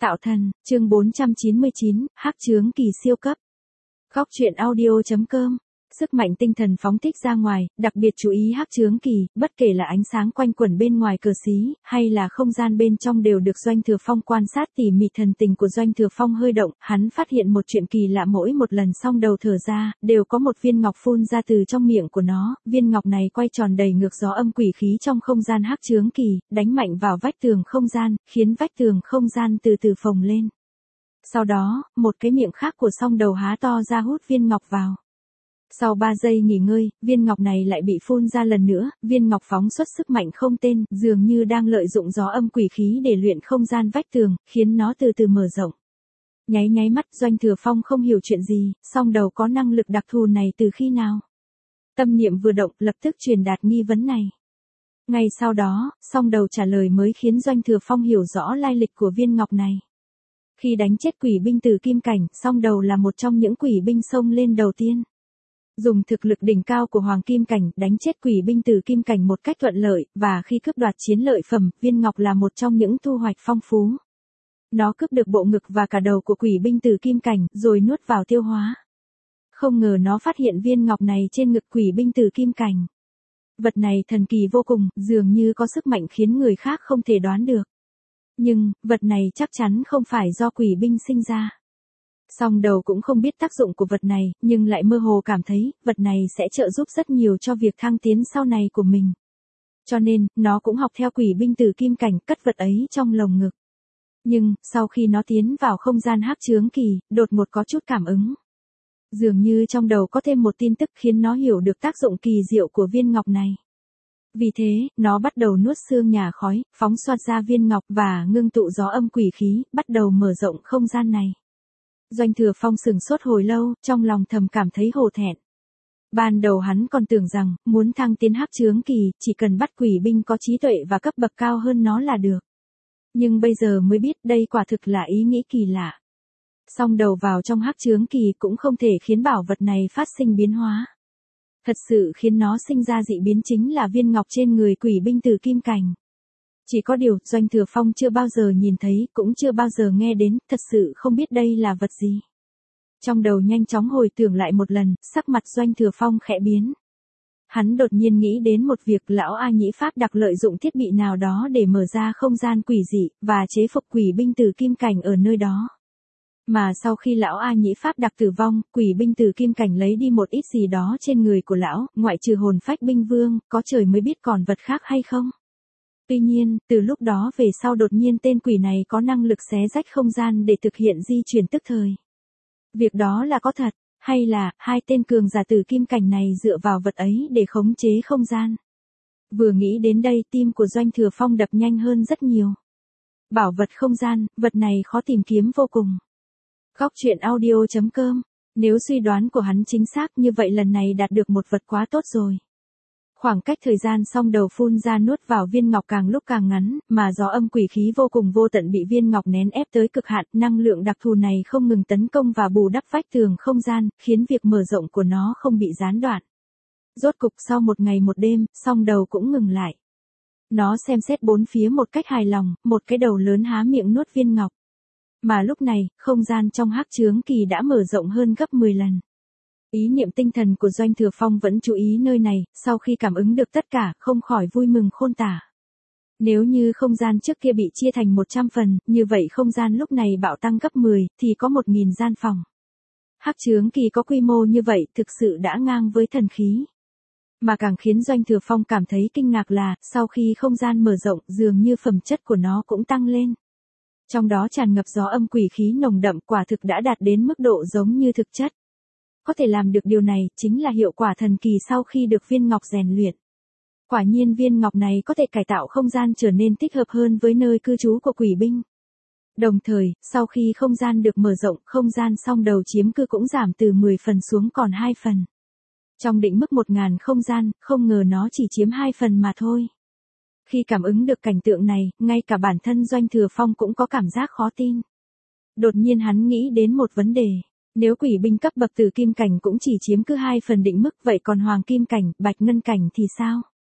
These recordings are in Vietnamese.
Tạo thần, chương 499, hắc chướng kỳ siêu cấp. Góc truyện audio.com. Sức mạnh tinh thần phóng thích ra ngoài, đặc biệt chú ý hắc chướng kỳ, bất kể là ánh sáng quanh quẩn bên ngoài cờ xí, hay là không gian bên trong đều được Doanh Thừa Phong quan sát tỉ mỉ. Thần tình của Doanh Thừa Phong hơi động, hắn phát hiện một chuyện kỳ lạ, mỗi một lần song đầu thở ra, đều có một viên ngọc phun ra từ trong miệng của nó, viên ngọc này quay tròn đầy ngược gió âm quỷ khí trong không gian hắc chướng kỳ, đánh mạnh vào vách tường không gian, khiến vách tường không gian từ từ phồng lên. Sau đó, một cái miệng khác của song đầu há to ra hút viên ngọc vào. Sau 3 giây nghỉ ngơi, viên ngọc này lại bị phun ra lần nữa, viên ngọc phóng xuất sức mạnh không tên, dường như đang lợi dụng gió âm quỷ khí để luyện không gian vách tường, khiến nó từ từ mở rộng. Nháy mắt, Doanh Thừa Phong không hiểu chuyện gì, song đầu có năng lực đặc thù này từ khi nào. Tâm niệm vừa động, lập tức truyền đạt nghi vấn này. Ngay sau đó, song đầu trả lời mới khiến Doanh Thừa Phong hiểu rõ lai lịch của viên ngọc này. Khi đánh chết quỷ binh Tử Kim Cảnh, song đầu là một trong những quỷ binh xông lên đầu tiên. Dùng thực lực đỉnh cao của Hoàng Kim Cảnh đánh chết quỷ binh Tử Kim Cảnh một cách thuận lợi, và khi cướp đoạt chiến lợi phẩm, viên ngọc là một trong những thu hoạch phong phú. Nó cướp được bộ ngực và cả đầu của quỷ binh Tử Kim Cảnh, rồi nuốt vào tiêu hóa. Không ngờ nó phát hiện viên ngọc này trên ngực quỷ binh Tử Kim Cảnh. Vật này thần kỳ vô cùng, dường như có sức mạnh khiến người khác không thể đoán được. Nhưng, vật này chắc chắn không phải do quỷ binh sinh ra. Song đầu cũng không biết tác dụng của vật này, nhưng lại mơ hồ cảm thấy, vật này sẽ trợ giúp rất nhiều cho việc thăng tiến sau này của mình. Cho nên, nó cũng học theo quỷ binh Tử Kim Cảnh, cất vật ấy trong lồng ngực. Nhưng, sau khi nó tiến vào không gian hắc chướng kỳ, đột ngột có chút cảm ứng. Dường như trong đầu có thêm một tin tức khiến nó hiểu được tác dụng kỳ diệu của viên ngọc này. Vì thế, nó bắt đầu nuốt xương nhà khói, phóng xoát ra viên ngọc và ngưng tụ gió âm quỷ khí, bắt đầu mở rộng không gian này. Doanh Thừa Phong sửng sốt hồi lâu, trong lòng thầm cảm thấy hổ thẹn. Ban đầu hắn còn tưởng rằng, muốn thăng tiến hắc chướng kỳ, chỉ cần bắt quỷ binh có trí tuệ và cấp bậc cao hơn nó là được. Nhưng bây giờ mới biết đây quả thực là ý nghĩ kỳ lạ. Song đầu vào trong hắc chướng kỳ cũng không thể khiến bảo vật này phát sinh biến hóa. Thật sự khiến nó sinh ra dị biến chính là viên ngọc trên người quỷ binh Tử Kim Cảnh. Chỉ có điều, Doanh Thừa Phong chưa bao giờ nhìn thấy, cũng chưa bao giờ nghe đến, thật sự không biết đây là vật gì. Trong đầu nhanh chóng hồi tưởng lại một lần, sắc mặt Doanh Thừa Phong khẽ biến. Hắn đột nhiên nghĩ đến một việc, lão A Nhĩ Pháp đặc lợi dụng thiết bị nào đó để mở ra không gian quỷ dị, và chế phục quỷ binh Tử Kim Cảnh ở nơi đó. Mà sau khi lão A Nhĩ Pháp đặc tử vong, quỷ binh Tử Kim Cảnh lấy đi một ít gì đó trên người của lão, ngoại trừ hồn phách binh vương, có trời mới biết còn vật khác hay không. Tuy nhiên, từ lúc đó về sau đột nhiên tên quỷ này có năng lực xé rách không gian để thực hiện di chuyển tức thời. Việc đó là có thật, hay là, hai tên cường giả Tử Kim Cảnh này dựa vào vật ấy để khống chế không gian. Vừa nghĩ đến đây, tim của Doanh Thừa Phong đập nhanh hơn rất nhiều. Bảo vật không gian, vật này khó tìm kiếm vô cùng. Góc truyện audio.com. Nếu suy đoán của hắn chính xác, như vậy lần này đạt được một vật quá tốt rồi. Khoảng cách thời gian song đầu phun ra nuốt vào viên ngọc càng lúc càng ngắn, mà gió âm quỷ khí vô cùng vô tận bị viên ngọc nén ép tới cực hạn, năng lượng đặc thù này không ngừng tấn công và bù đắp vách tường không gian, khiến việc mở rộng của nó không bị gián đoạn. Rốt cục sau một ngày một đêm, song đầu cũng ngừng lại. Nó xem xét bốn phía một cách hài lòng, một cái đầu lớn há miệng nuốt viên ngọc. Mà lúc này, không gian trong hắc chướng kỳ đã mở rộng hơn gấp 10 lần. Ý niệm tinh thần của Doanh Thừa Phong vẫn chú ý nơi này, sau khi cảm ứng được tất cả, không khỏi vui mừng khôn tả. Nếu như không gian trước kia bị chia thành 100 phần, như vậy không gian lúc này bạo tăng gấp 10, thì có 1000 gian phòng. Hắc chướng kỳ có quy mô như vậy, thực sự đã ngang với thần khí. Mà càng khiến Doanh Thừa Phong cảm thấy kinh ngạc là, sau khi không gian mở rộng, dường như phẩm chất của nó cũng tăng lên. Trong đó tràn ngập gió âm quỷ khí nồng đậm, quả thực đã đạt đến mức độ giống như thực chất. Có thể làm được điều này, chính là hiệu quả thần kỳ sau khi được viên ngọc rèn luyện. Quả nhiên viên ngọc này có thể cải tạo không gian trở nên thích hợp hơn với nơi cư trú của quỷ binh. Đồng thời, sau khi không gian được mở rộng, không gian song đầu chiếm cư cũng giảm từ 10 phần xuống còn 2 phần. Trong định mức 1000 không gian, không ngờ nó chỉ chiếm 2 phần mà thôi. Khi cảm ứng được cảnh tượng này, ngay cả bản thân Doanh Thừa Phong cũng có cảm giác khó tin. Đột nhiên hắn nghĩ đến một vấn đề. Nếu quỷ binh cấp bậc Tử Kim Cảnh cũng chỉ chiếm cứ 2 phần định mức, vậy còn Hoàng Kim Cảnh, Bạch Ngân Cảnh thì sao?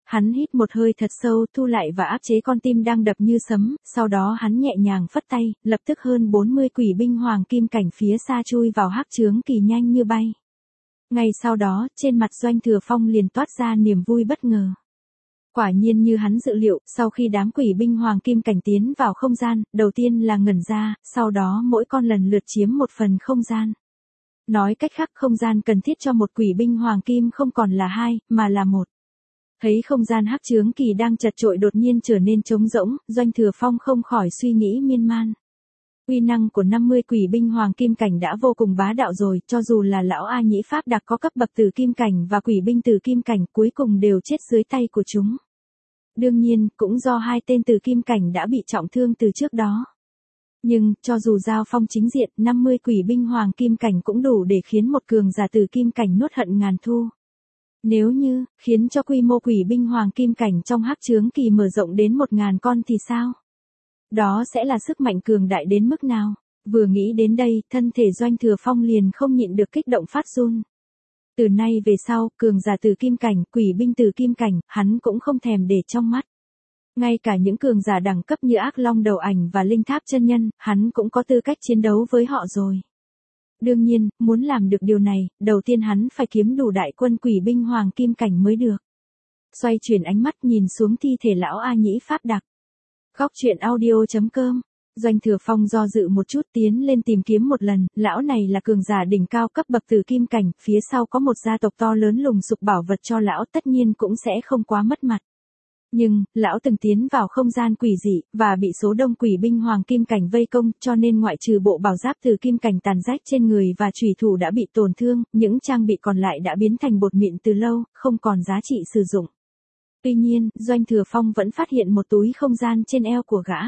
Hắn hít một hơi thật sâu, thu lại và áp chế con tim đang đập như sấm, sau đó hắn nhẹ nhàng phất tay, lập tức hơn 40 quỷ binh hoàng kim cảnh phía xa chui vào hắc chướng kỳ nhanh như bay. Ngay sau đó, trên mặt Doanh Thừa Phong liền toát ra niềm vui bất ngờ. Quả nhiên như hắn dự liệu, sau khi đám quỷ binh hoàng kim cảnh tiến vào không gian, đầu tiên là ngẩn ra, sau đó mỗi con lần lượt chiếm một phần không gian. Nói cách khác, không gian cần thiết cho một quỷ binh hoàng kim không còn là 2, mà là 1. Thấy không gian hắc chướng kỳ đang chật chội đột nhiên trở nên trống rỗng, Doanh Thừa Phong không khỏi suy nghĩ miên man. Uy năng của 50 quỷ binh hoàng kim cảnh đã vô cùng bá đạo rồi, cho dù là lão A Nhĩ Pháp Đạc có cấp bậc tử kim cảnh và quỷ binh tử kim cảnh cuối cùng đều chết dưới tay của chúng. Đương nhiên, cũng do 2 tên tử kim cảnh đã bị trọng thương từ trước đó. Nhưng, cho dù giao phong chính diện, 50 quỷ binh hoàng kim cảnh cũng đủ để khiến một cường giả tử kim cảnh nuốt hận ngàn thu. Nếu như, khiến cho quy mô quỷ binh hoàng kim cảnh trong hắc chướng kỳ mở rộng đến 1000 con thì sao? Đó sẽ là sức mạnh cường đại đến mức nào? Vừa nghĩ đến đây, thân thể Doanh Thừa Phong liền không nhịn được kích động phát run. Từ nay về sau, cường giả tử kim cảnh, quỷ binh tử kim cảnh, hắn cũng không thèm để trong mắt. Ngay cả những cường giả đẳng cấp như Ác Long Đầu Ảnh và Linh Tháp Chân Nhân, hắn cũng có tư cách chiến đấu với họ rồi. Đương nhiên, muốn làm được điều này, đầu tiên hắn phải kiếm đủ đại quân quỷ binh hoàng kim cảnh mới được. Xoay chuyển ánh mắt nhìn xuống thi thể lão A Nhĩ Pháp Đạc. Góc truyện audio.com. Doanh Thừa Phong do dự một chút tiến lên tìm kiếm một lần, lão này là cường giả đỉnh cao cấp bậc tử kim cảnh, phía sau có một gia tộc to lớn lùng sục bảo vật cho lão tất nhiên cũng sẽ không quá mất mặt. Nhưng, lão từng tiến vào không gian quỷ dị, và bị số đông quỷ binh hoàng kim cảnh vây công, cho nên ngoại trừ bộ bảo giáp tử kim cảnh tàn rách trên người và chủy thủ đã bị tổn thương, những trang bị còn lại đã biến thành bột mịn từ lâu, không còn giá trị sử dụng. Tuy nhiên, Doanh Thừa Phong vẫn phát hiện một túi không gian trên eo của gã.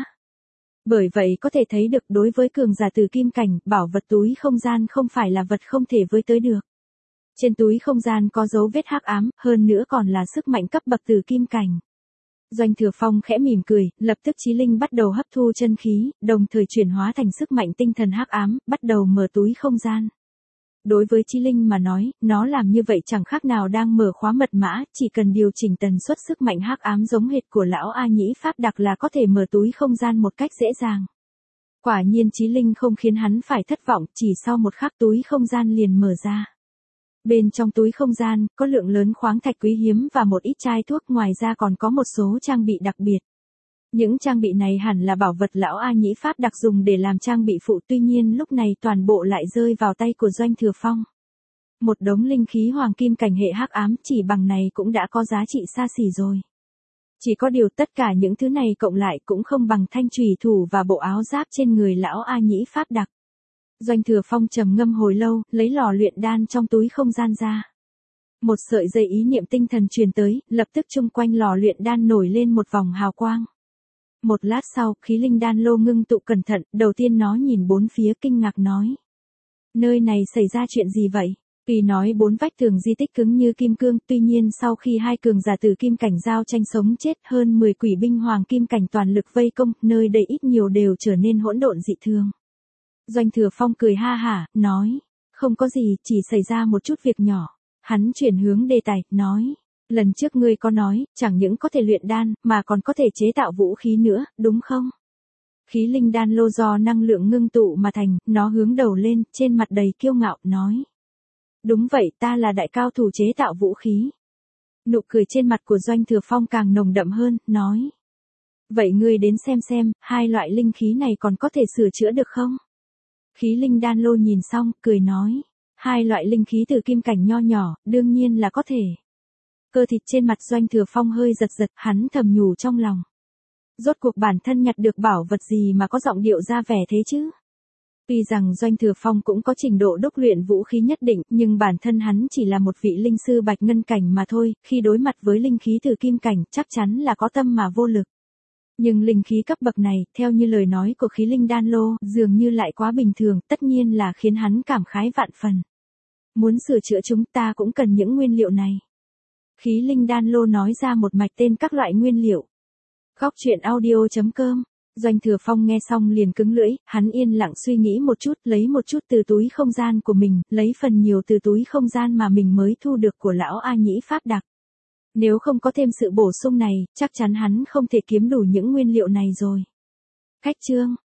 Bởi vậy có thể thấy được đối với cường giả tử kim cảnh, bảo vật túi không gian không phải là vật không thể với tới được. Trên túi không gian có dấu vết hắc ám, hơn nữa còn là sức mạnh cấp bậc tử kim cảnh. Doanh Thừa Phong khẽ mỉm cười, lập tức chí linh bắt đầu hấp thu chân khí, đồng thời chuyển hóa thành sức mạnh tinh thần hắc ám, bắt đầu mở túi không gian. Đối với chí linh mà nói, nó làm như vậy chẳng khác nào đang mở khóa mật mã, chỉ cần điều chỉnh tần suất sức mạnh hắc ám giống hệt của lão A Nhĩ Pháp Đạc là có thể mở túi không gian một cách dễ dàng. Quả nhiên chí linh không khiến hắn phải thất vọng, chỉ sau một khắc túi không gian liền mở ra. Bên trong túi không gian, có lượng lớn khoáng thạch quý hiếm và một ít chai thuốc, ngoài ra còn có một số trang bị đặc biệt. Những trang bị này hẳn là bảo vật lão A Nhĩ Pháp Đạc dùng để làm trang bị phụ, tuy nhiên lúc này toàn bộ lại rơi vào tay của Doanh Thừa Phong. Một đống linh khí hoàng kim cảnh hệ hắc ám chỉ bằng này cũng đã có giá trị xa xỉ rồi. Chỉ có điều tất cả những thứ này cộng lại cũng không bằng thanh chủy thủ và bộ áo giáp trên người lão A Nhĩ Pháp Đạc. Doanh Thừa Phong trầm ngâm hồi lâu, lấy lò luyện đan trong túi không gian ra. Một sợi dây ý niệm tinh thần truyền tới, lập tức chung quanh lò luyện đan nổi lên một vòng hào quang. Một lát sau, khí linh đan lô ngưng tụ cẩn thận, đầu tiên nó nhìn bốn phía kinh ngạc nói. Nơi này xảy ra chuyện gì vậy? Tuy nói bốn vách tường di tích cứng như kim cương, tuy nhiên sau khi hai cường giả tử kim cảnh giao tranh sống chết, hơn 10 quỷ binh hoàng kim cảnh toàn lực vây công, nơi đây ít nhiều đều trở nên hỗn độn dị thường. Doanh Thừa Phong cười ha hả, nói, không có gì, chỉ xảy ra một chút việc nhỏ. Hắn chuyển hướng đề tài, nói, lần trước ngươi có nói, chẳng những có thể luyện đan, mà còn có thể chế tạo vũ khí nữa, đúng không? Khí linh đan lô do năng lượng ngưng tụ mà thành, nó hướng đầu lên, trên mặt đầy kiêu ngạo, nói. Đúng vậy, ta là đại cao thủ chế tạo vũ khí. Nụ cười trên mặt của Doanh Thừa Phong càng nồng đậm hơn, nói. Vậy ngươi đến xem, hai loại linh khí này còn có thể sửa chữa được không? Khí linh đan lô nhìn xong, cười nói. Hai loại linh khí từ kim cảnh nho nhỏ, đương nhiên là có thể. Cơ thịt trên mặt Doanh Thừa Phong hơi giật giật, hắn thầm nhủ trong lòng. Rốt cuộc bản thân nhặt được bảo vật gì mà có giọng điệu ra vẻ thế chứ? Tuy rằng Doanh Thừa Phong cũng có trình độ đúc luyện vũ khí nhất định, nhưng bản thân hắn chỉ là một vị linh sư bạch ngân cảnh mà thôi, khi đối mặt với linh khí từ kim cảnh, chắc chắn là có tâm mà vô lực. Nhưng linh khí cấp bậc này, theo như lời nói của khí linh đan lô, dường như lại quá bình thường, tất nhiên là khiến hắn cảm khái vạn phần. Muốn sửa chữa chúng ta cũng cần những nguyên liệu này. Khí linh đan lô nói ra một mạch tên các loại nguyên liệu. Góc truyện audio.com. Doanh Thừa Phong nghe xong liền cứng lưỡi, hắn yên lặng suy nghĩ một chút, lấy một chút từ túi không gian của mình, lấy phần nhiều từ túi không gian mà mình mới thu được của lão A Nhĩ Pháp Đạc. Nếu không có thêm sự bổ sung này, chắc chắn hắn không thể kiếm đủ những nguyên liệu này rồi. Khách trương,